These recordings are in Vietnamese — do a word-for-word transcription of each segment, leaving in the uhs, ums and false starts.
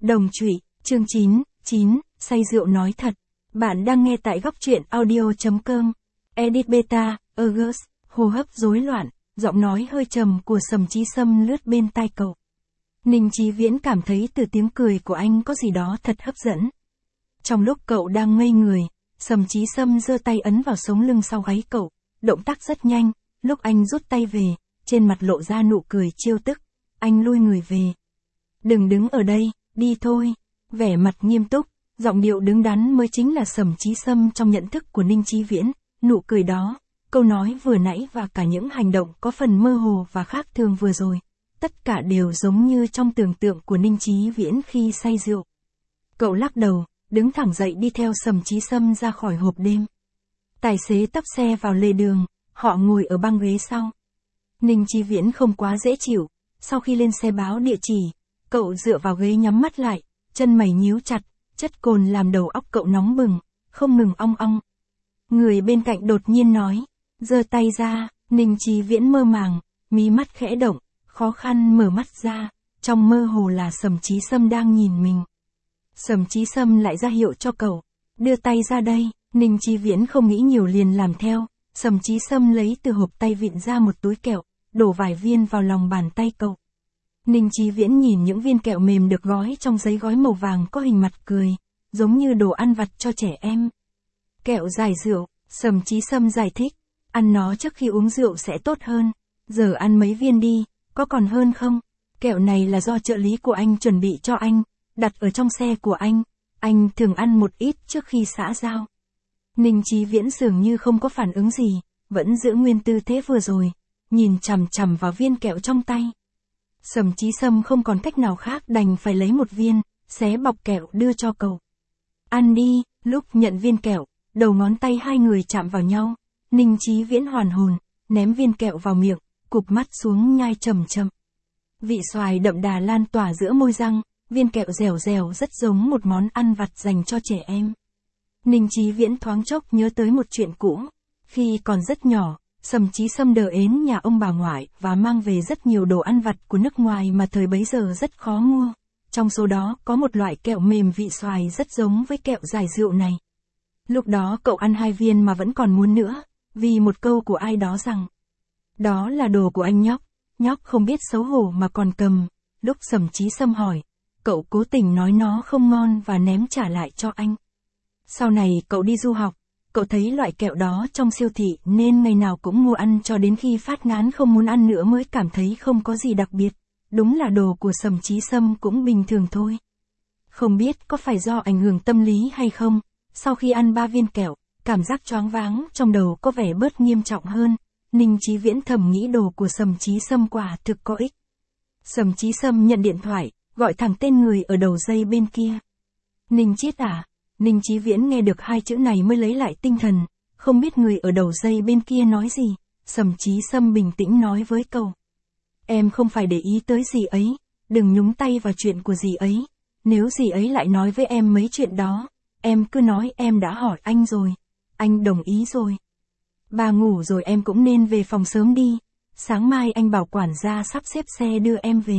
Đồng trụy, chương chín, chín, say rượu nói thật. Bạn đang nghe tại góc truyện audio.com. Edit beta, August, hô hấp rối loạn, giọng nói hơi trầm của Sầm Chí Sâm lướt bên tai cậu. Ninh Chí Viễn cảm thấy từ tiếng cười của anh có gì đó thật hấp dẫn. Trong lúc cậu đang ngây người, Sầm Chí Sâm giơ tay ấn vào sống lưng sau gáy cậu, động tác rất nhanh, lúc anh rút tay về, trên mặt lộ ra nụ cười trêu tức, anh lui người về. Đừng đứng ở đây, đi thôi. Vẻ mặt nghiêm túc, giọng điệu đứng đắn mới chính là Sầm Chí Sâm trong nhận thức của Ninh Chí Viễn, nụ cười đó, câu nói vừa nãy và cả những hành động có phần mơ hồ và khác thường vừa rồi, tất cả đều giống như trong tưởng tượng của Ninh Chí Viễn khi say rượu. Cậu lắc đầu, đứng thẳng dậy đi theo Sầm Chí Sâm ra khỏi hộp đêm. Tài xế tấp xe vào lề đường, họ ngồi ở băng ghế sau. Ninh Chí Viễn không quá dễ chịu, sau khi lên xe báo địa chỉ, cậu dựa vào ghế nhắm mắt lại, chân mày nhíu chặt, chất cồn làm đầu óc cậu nóng bừng, không ngừng ong ong. Người bên cạnh đột nhiên nói, giơ tay ra, Ninh Chí Viễn mơ màng, mí mắt khẽ động, khó khăn mở mắt ra, trong mơ hồ là Sầm Chí Sâm đang nhìn mình. Sầm Chí Sâm lại ra hiệu cho cậu, đưa tay ra đây, Ninh Chí Viễn không nghĩ nhiều liền làm theo, Sầm Chí Sâm lấy từ hộp tay vịn ra một túi kẹo, đổ vài viên vào lòng bàn tay cậu. Ninh Chí Viễn nhìn những viên kẹo mềm được gói trong giấy gói màu vàng có hình mặt cười, giống như đồ ăn vặt cho trẻ em. Kẹo giải rượu, Sầm Chí Sâm giải thích, ăn nó trước khi uống rượu sẽ tốt hơn, giờ ăn mấy viên đi, có còn hơn không? Kẹo này là do trợ lý của anh chuẩn bị cho anh, đặt ở trong xe của anh, anh thường ăn một ít trước khi xã giao. Ninh Chí Viễn dường như không có phản ứng gì, vẫn giữ nguyên tư thế vừa rồi, nhìn chằm chằm vào viên kẹo trong tay. Sầm Chí Sâm không còn cách nào khác đành phải lấy một viên, xé bọc kẹo đưa cho cậu. Ăn đi, lúc nhận viên kẹo, đầu ngón tay hai người chạm vào nhau, Ninh Chí Viễn hoàn hồn, ném viên kẹo vào miệng, cụp mắt xuống nhai chậm chậm. Vị xoài đậm đà lan tỏa giữa môi răng, viên kẹo dẻo dẻo rất giống một món ăn vặt dành cho trẻ em. Ninh Chí Viễn thoáng chốc nhớ tới một chuyện cũ, khi còn rất nhỏ, Sầm Chí Sâm đờ ến nhà ông bà ngoại và mang về rất nhiều đồ ăn vặt của nước ngoài mà thời bấy giờ rất khó mua. Trong số đó có một loại kẹo mềm vị xoài rất giống với kẹo giải rượu này. Lúc đó cậu ăn hai viên mà vẫn còn muốn nữa, vì một câu của ai đó rằng, đó là đồ của anh nhóc, nhóc không biết xấu hổ mà còn cầm. Lúc Sầm Chí Sâm hỏi, cậu cố tình nói nó không ngon và ném trả lại cho anh. Sau này cậu đi du học, cậu thấy loại kẹo đó trong siêu thị nên ngày nào cũng mua ăn cho đến khi phát ngán không muốn ăn nữa mới cảm thấy không có gì đặc biệt. Đúng là đồ của Sầm Chí Sâm cũng bình thường thôi. Không biết có phải do ảnh hưởng tâm lý hay không, sau khi ăn ba viên kẹo, cảm giác choáng váng trong đầu có vẻ bớt nghiêm trọng hơn. Ninh Chí Viễn thầm nghĩ đồ của Sầm Chí Sâm quả thực có ích. Sầm Chí Sâm nhận điện thoại, gọi thẳng tên người ở đầu dây bên kia. Ninh Chiết à? Ninh Chí Viễn nghe được hai chữ này mới lấy lại tinh thần, không biết người ở đầu dây bên kia nói gì. Sầm Chí Sâm bình tĩnh nói với cậu. Em không phải để ý tới dì ấy, đừng nhúng tay vào chuyện của dì ấy. Nếu dì ấy lại nói với em mấy chuyện đó, em cứ nói em đã hỏi anh rồi. Anh đồng ý rồi. Bà ngủ rồi em cũng nên về phòng sớm đi. Sáng mai anh bảo quản gia sắp xếp xe đưa em về.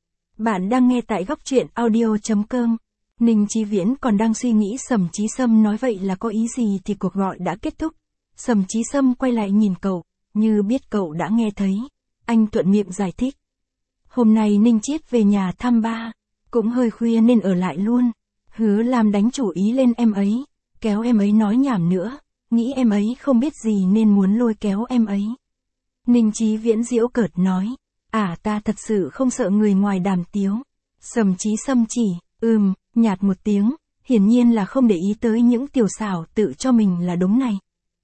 Bạn đang nghe tại góc truyện audio.com. Ninh Chí Viễn còn đang suy nghĩ Sầm Chí Sâm nói vậy là có ý gì thì cuộc gọi đã kết thúc. Sầm Chí Sâm quay lại nhìn cậu, như biết cậu đã nghe thấy. Anh thuận miệng giải thích. Hôm nay Ninh Chiết về nhà thăm ba, cũng hơi khuya nên ở lại luôn. Hứa làm đánh chủ ý lên em ấy, kéo em ấy nói nhảm nữa, nghĩ em ấy không biết gì nên muốn lôi kéo em ấy. Ninh Chí Viễn giễu cợt nói, à ta thật sự không sợ người ngoài đàm tiếu. Sầm Chí Sâm chỉ, ừm, nhạt một tiếng, hiển nhiên là không để ý tới những tiểu xảo tự cho mình là đúng này.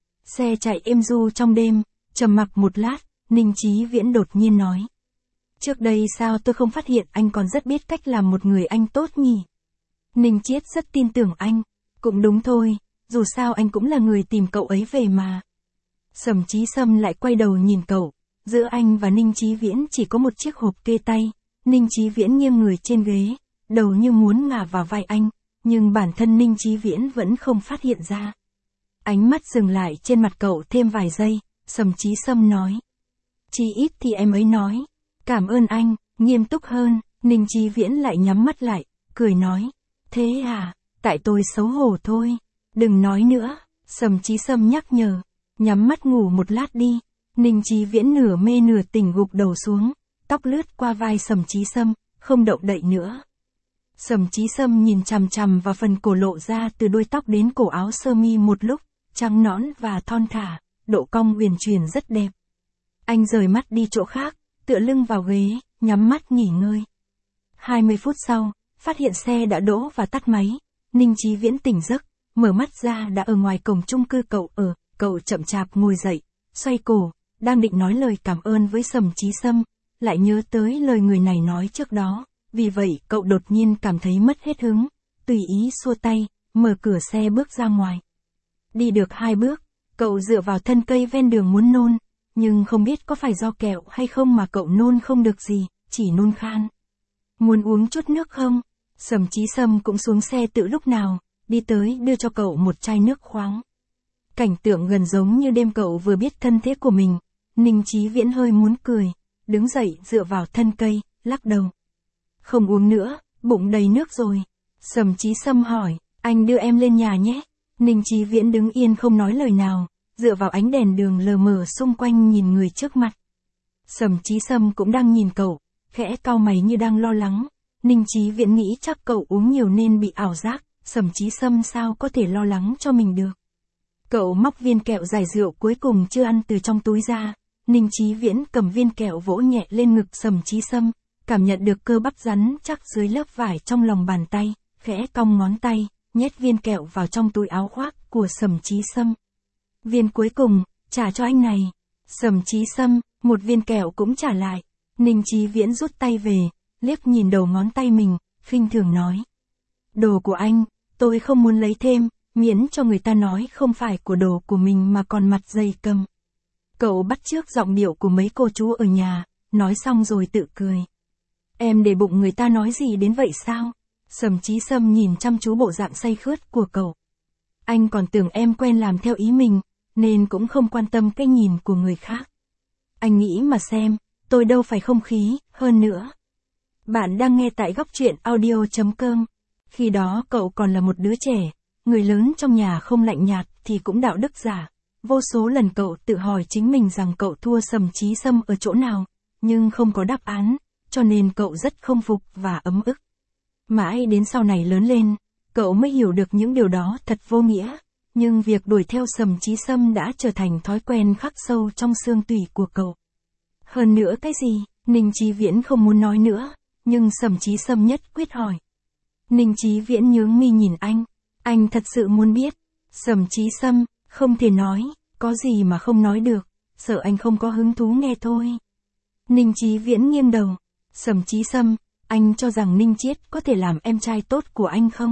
Xe chạy êm du trong đêm, trầm mặc một lát, Ninh Chí Viễn đột nhiên nói. Trước đây sao tôi không phát hiện anh còn rất biết cách làm một người anh tốt nhỉ? Ninh Chiết rất tin tưởng anh, cũng đúng thôi, dù sao anh cũng là người tìm cậu ấy về mà. Sầm Chí Sâm lại quay đầu nhìn cậu, giữa anh và Ninh Chí Viễn chỉ có một chiếc hộp kê tay, Ninh Chí Viễn nghiêng người trên ghế, đầu như muốn ngả vào vai anh, nhưng bản thân Ninh Chí Viễn vẫn không phát hiện ra. Ánh mắt dừng lại trên mặt cậu thêm vài giây, Sầm Chí Sâm nói. Chí ít thì em ấy nói, cảm ơn anh, nghiêm túc hơn, Ninh Chí Viễn lại nhắm mắt lại, cười nói, thế à, tại tôi xấu hổ thôi, đừng nói nữa, Sầm Chí Sâm nhắc nhở, nhắm mắt ngủ một lát đi. Ninh Chí Viễn nửa mê nửa tỉnh gục đầu xuống, tóc lướt qua vai Sầm Chí Sâm, không động đậy nữa. Sầm Chí Sâm nhìn chằm chằm vào phần cổ lộ ra từ đuôi tóc đến cổ áo sơ mi một lúc, trắng nõn và thon thả, độ cong uyển chuyển rất đẹp. Anh rời mắt đi chỗ khác, tựa lưng vào ghế, nhắm mắt nghỉ ngơi. hai mươi phút sau, phát hiện xe đã đỗ và tắt máy, Ninh Chí Viễn tỉnh giấc, mở mắt ra đã ở ngoài cổng chung cư cậu ở, cậu chậm chạp ngồi dậy, xoay cổ, đang định nói lời cảm ơn với Sầm Chí Sâm, lại nhớ tới lời người này nói trước đó, vì vậy cậu đột nhiên cảm thấy mất hết hứng, tùy ý xua tay, mở cửa xe bước ra ngoài. Đi được hai bước, cậu dựa vào thân cây ven đường muốn nôn, nhưng không biết có phải do kẹo hay không mà cậu nôn không được gì, chỉ nôn khan. Muốn uống chút nước không? Sầm Chí Sâm cũng xuống xe tự lúc nào, đi tới đưa cho cậu một chai nước khoáng. Cảnh tượng gần giống như đêm cậu vừa biết thân thế của mình, Ninh Chí Viễn hơi muốn cười, đứng dậy dựa vào thân cây, lắc đầu. Không uống nữa, bụng đầy nước rồi. Sầm Chí Sâm hỏi, anh đưa em lên nhà nhé. Ninh Chí Viễn đứng yên không nói lời nào, dựa vào ánh đèn đường lờ mờ xung quanh nhìn người trước mặt. Sầm Chí Sâm cũng đang nhìn cậu, khẽ cau mày như đang lo lắng. Ninh Chí Viễn nghĩ chắc cậu uống nhiều nên bị ảo giác, Sầm Chí Sâm sao có thể lo lắng cho mình được. Cậu móc viên kẹo giải rượu cuối cùng chưa ăn từ trong túi ra, Ninh Chí Viễn cầm viên kẹo vỗ nhẹ lên ngực Sầm Chí Sâm, cảm nhận được cơ bắp rắn chắc dưới lớp vải trong lòng bàn tay, khẽ cong ngón tay, nhét viên kẹo vào trong túi áo khoác của Sầm Chí Sâm. Viên cuối cùng, trả cho anh này. Sầm Chí Sâm, một viên kẹo cũng trả lại. Ninh Chí Viễn rút tay về, liếc nhìn đầu ngón tay mình, khinh thường nói. Đồ của anh, tôi không muốn lấy thêm, miễn cho người ta nói không phải của đồ của mình mà còn mặt dày cầm. Cậu bắt chước giọng điệu của mấy cô chú ở nhà, nói xong rồi tự cười. Em để bụng người ta nói gì đến vậy sao? Sầm Chí Sâm nhìn chăm chú bộ dạng say khướt của cậu. Anh còn tưởng em quen làm theo ý mình, nên cũng không quan tâm cái nhìn của người khác. Anh nghĩ mà xem, tôi đâu phải không khí, hơn nữa. Bạn đang nghe tại góc truyện audio chấm com. Khi đó cậu còn là một đứa trẻ, người lớn trong nhà không lạnh nhạt thì cũng đạo đức giả. Vô số lần cậu tự hỏi chính mình rằng cậu thua Sầm Chí Sâm ở chỗ nào, nhưng không có đáp án, cho nên cậu rất không phục và ấm ức. Mãi đến sau này lớn lên, cậu mới hiểu được những điều đó thật vô nghĩa, nhưng việc đuổi theo Sầm Chí Sâm đã trở thành thói quen khắc sâu trong xương tủy của cậu. Hơn nữa cái gì? Ninh Chí Viễn không muốn nói nữa, nhưng Sầm Chí Sâm nhất quyết hỏi. Ninh Chí Viễn nhướng mi nhìn anh, anh thật sự muốn biết. Sầm Chí Sâm, không thể nói, có gì mà không nói được, sợ anh không có hứng thú nghe thôi. Ninh Chí Viễn nghiêng đầu. Sầm Chí Sâm, anh cho rằng Ninh Chiết có thể làm em trai tốt của anh không?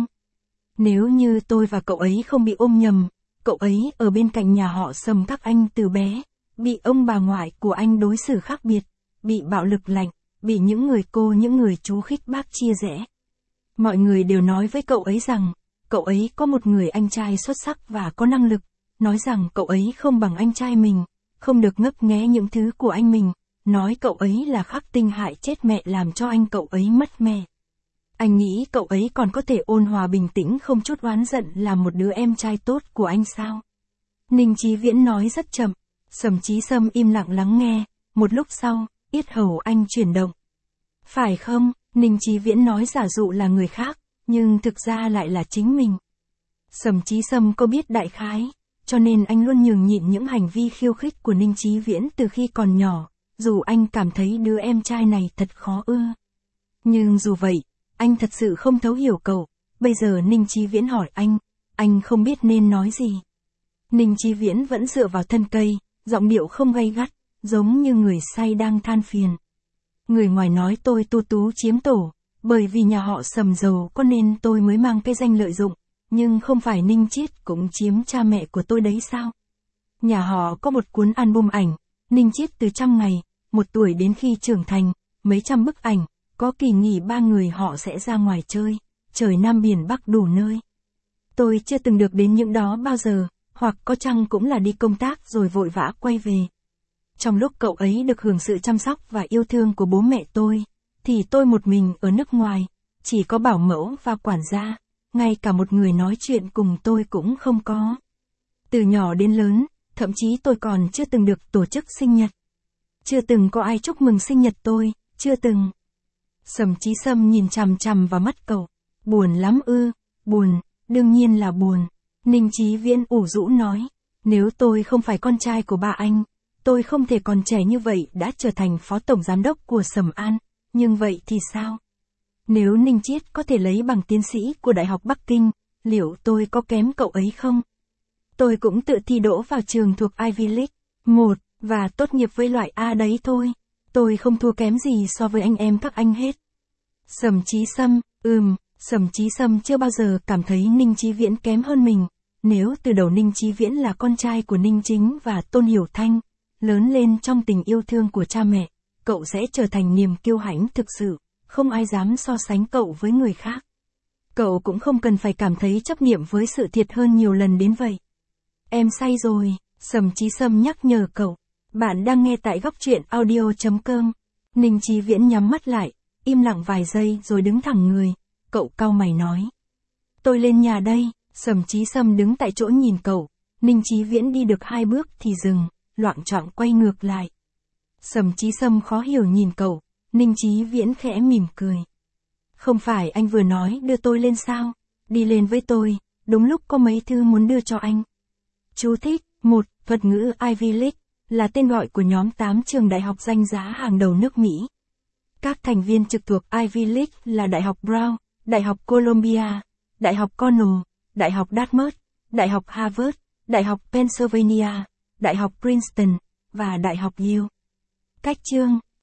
Nếu như tôi và cậu ấy không bị ôm nhầm, cậu ấy ở bên cạnh nhà họ Sầm các anh từ bé, bị ông bà ngoại của anh đối xử khác biệt, bị bạo lực lạnh, bị những người cô những người chú khích bác chia rẽ. Mọi người đều nói với cậu ấy rằng, cậu ấy có một người anh trai xuất sắc và có năng lực, nói rằng cậu ấy không bằng anh trai mình, không được ngấp nghé những thứ của anh mình, nói cậu ấy là khắc tinh hại chết mẹ làm cho anh cậu ấy mất mẹ. Anh nghĩ cậu ấy còn có thể ôn hòa bình tĩnh không chút oán giận làm một đứa em trai tốt của anh sao? Ninh Chí Viễn nói rất chậm, Sầm Chí Sâm im lặng lắng nghe, một lúc sau, yết hầu anh chuyển động. Phải không? Ninh Chí Viễn nói giả dụ là người khác, nhưng thực ra lại là chính mình. Sầm Chí Sâm có biết đại khái, cho nên anh luôn nhường nhịn những hành vi khiêu khích của Ninh Chí Viễn từ khi còn nhỏ, dù anh cảm thấy đứa em trai này thật khó ưa. Nhưng dù vậy, anh thật sự không thấu hiểu cậu, bây giờ Ninh Chí Viễn hỏi anh, anh không biết nên nói gì. Ninh Chí Viễn vẫn dựa vào thân cây, giọng điệu không gay gắt, giống như người say đang than phiền. Người ngoài nói tôi tu tú chiếm tổ, bởi vì nhà họ Sầm giàu có nên tôi mới mang cái danh lợi dụng, nhưng không phải Ninh Chiết cũng chiếm cha mẹ của tôi đấy sao? Nhà họ có một cuốn album ảnh, Ninh Chiết từ trăm ngày, một tuổi đến khi trưởng thành, mấy trăm bức ảnh, có kỳ nghỉ ba người họ sẽ ra ngoài chơi, trời Nam biển Bắc đủ nơi. Tôi chưa từng được đến những đó bao giờ, hoặc có chăng cũng là đi công tác rồi vội vã quay về. Trong lúc cậu ấy được hưởng sự chăm sóc và yêu thương của bố mẹ tôi, thì tôi một mình ở nước ngoài, chỉ có bảo mẫu và quản gia, ngay cả một người nói chuyện cùng tôi cũng không có. Từ nhỏ đến lớn, thậm chí tôi còn chưa từng được tổ chức sinh nhật. Chưa từng có ai chúc mừng sinh nhật tôi, chưa từng. Sầm Chí Sâm nhìn chằm chằm vào mắt cậu. Buồn lắm ư? Buồn, đương nhiên là buồn. Ninh Chí Viễn ủ rũ nói, nếu tôi không phải con trai của ba anh, tôi không thể còn trẻ như vậy đã trở thành phó tổng giám đốc của Sầm An, nhưng vậy thì sao? Nếu Ninh Chiết có thể lấy bằng tiến sĩ của Đại học Bắc Kinh, liệu tôi có kém cậu ấy không? Tôi cũng tự thi đỗ vào trường thuộc Ivy League một, và tốt nghiệp với loại A đấy thôi. Tôi không thua kém gì so với anh em các anh hết. Sầm Chí Sâm, ừm, Sầm Chí Sâm chưa bao giờ cảm thấy Ninh Chí Viễn kém hơn mình. Nếu từ đầu Ninh Chí Viễn là con trai của Ninh Chính và Tôn Hiểu Thanh, lớn lên trong tình yêu thương của cha mẹ, cậu sẽ trở thành niềm kiêu hãnh thực sự, không ai dám so sánh cậu với người khác. Cậu cũng không cần phải cảm thấy chấp niệm với sự thiệt hơn nhiều lần đến vậy. Em say rồi, Sầm Chí Sâm nhắc nhở cậu. Bạn đang nghe tại góc truyện audio chấm com. Ninh Chí Viễn nhắm mắt lại, im lặng vài giây rồi đứng thẳng người. Cậu cau mày nói. Tôi lên nhà đây. Sầm Chí Sâm đứng tại chỗ nhìn cậu. Ninh Chí Viễn đi được hai bước thì dừng, loạng choạng quay ngược lại. Sầm Chí Sâm khó hiểu nhìn cậu. Ninh Chí Viễn khẽ mỉm cười. Không phải anh vừa nói đưa tôi lên sao? Đi lên với tôi, đúng lúc có mấy thư muốn đưa cho anh. Chú thích, một, thuật ngữ Ivy League, là tên gọi của nhóm tám trường đại học danh giá hàng đầu nước Mỹ. Các thành viên trực thuộc Ivy League là Đại học Brown, Đại học Columbia, Đại học Cornell, Đại học Dartmouth, Đại học Harvard, Đại học Pennsylvania, Đại học Princeton, và Đại học Yale. Cách chương